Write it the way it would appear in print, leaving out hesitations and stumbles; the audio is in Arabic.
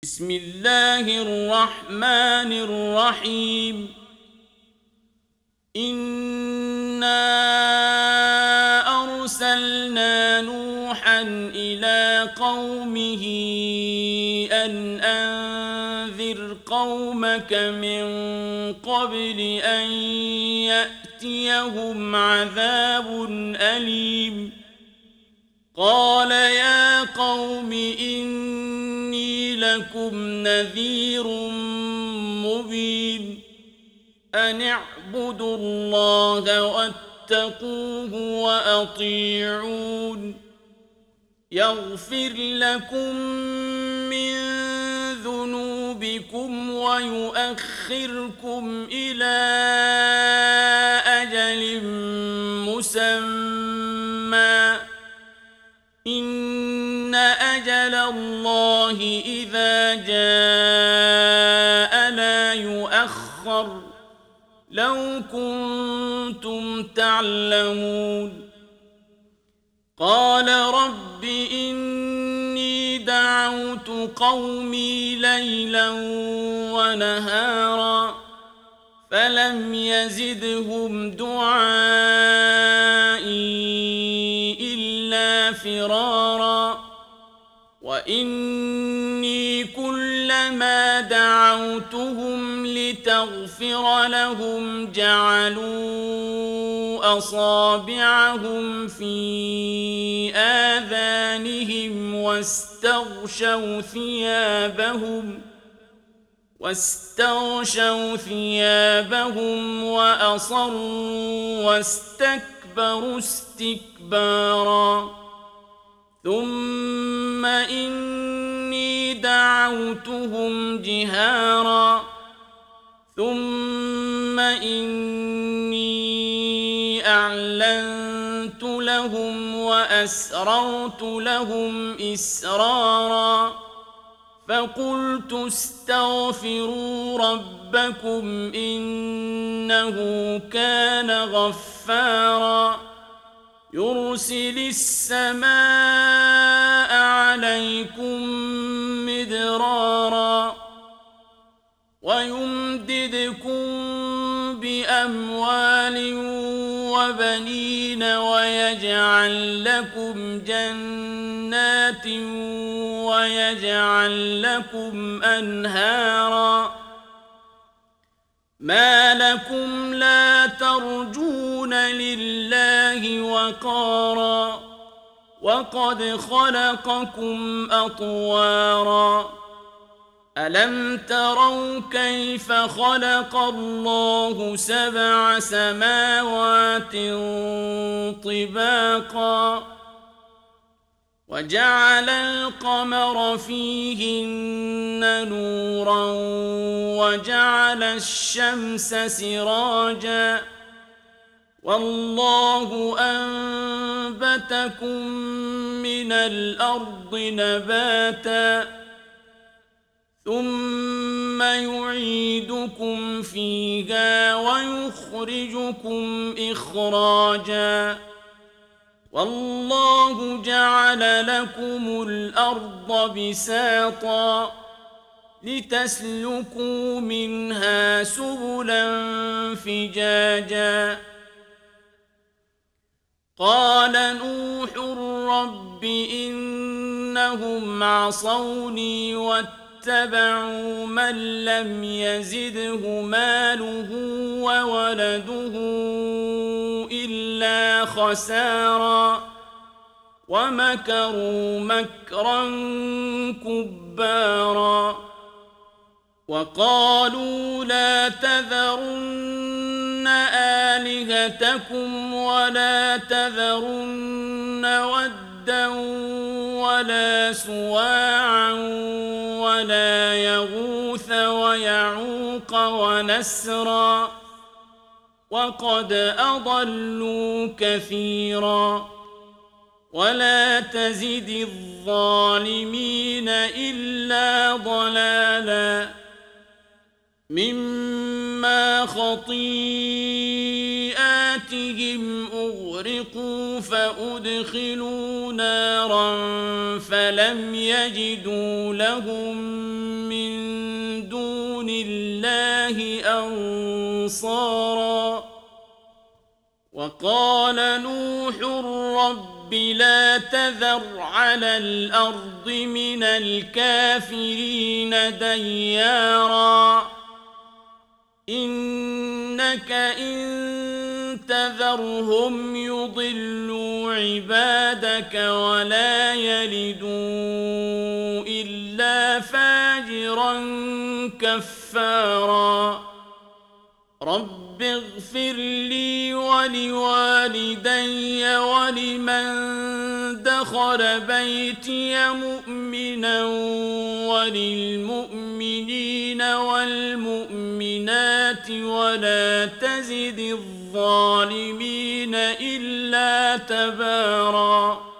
بسم الله الرحمن الرحيم. إنا أرسلنا نوحا إلى قومه أن أنذر قومك من قبل أن يأتيهم عذاب أليم. قال يا قوم إني لكم نذير مبين. أن اعبدوا الله واتقوه وأطيعون. يغفر لكم من ذنوبكم ويؤخركم إلى أجل مسمى. إن أجل الله إذا جاء لا يؤخر. لو كنتم تعلمون. قال رب إني دعوت قومي ليلا ونهارا فلم يزدهم دعائي إلا فرارا. وإني كلما دعوتهم لتغفر لهم جعلوا أصابعهم في آذانهم واستغشوا ثيابهم وأصروا واستكبروا استكبارا. ثم إني دعوتهم جهارا ثم إني أعلنت لهم وأسررت لهم إسرارا. فقلت استغفروا ربكم إنه كان غفارا. يرسل السماء عليكم مدرارا ويمددكم بأموال وبنين ويجعل لكم جنات ويجعل لكم أنهارا. ما لكم لا ترجون لله وقارا وقد خلقكم أطوارا. ألم تروا كيف خلق الله 7 سماوات طباقا وجعل القمر فيهن نورا وجعل الشمس سراجا. والله أنبتكم من الأرض نباتا ثم يعيدكم فيها ويخرجكم إخراجا. والله جعل لكم الأرض بساطا لتسلكوا منها سبلا فجاجا. قال نوح رب إنهم عصوني واتبعوا من لم يزده ماله وولده إلا خسارا ومكروا مكرا كبارا. وقالوا لا تذرن آلهتكم ولا تذرن ودا ولا سواعا ولا يغوث ويعوق ونسرا وقد أضلوا كثيرا. ولا تزد الظالمين إلا ضلالا. مما خطيئاتهم أغرقوا فأدخلوا نارا فلم يجدوا لهم الله أنصارا وقال نوح رب لا تذر على الأرض من الكافرين ديارا إنك إن تذرهم يضلوا عبادك ولا يلدوا إلا فاجرا كفارا رب اغفر لي ولوالدي ولمن دخل بيتي مؤمنا وللمؤمنين والمؤمنات ولا تزد الظالمين إلا تباراً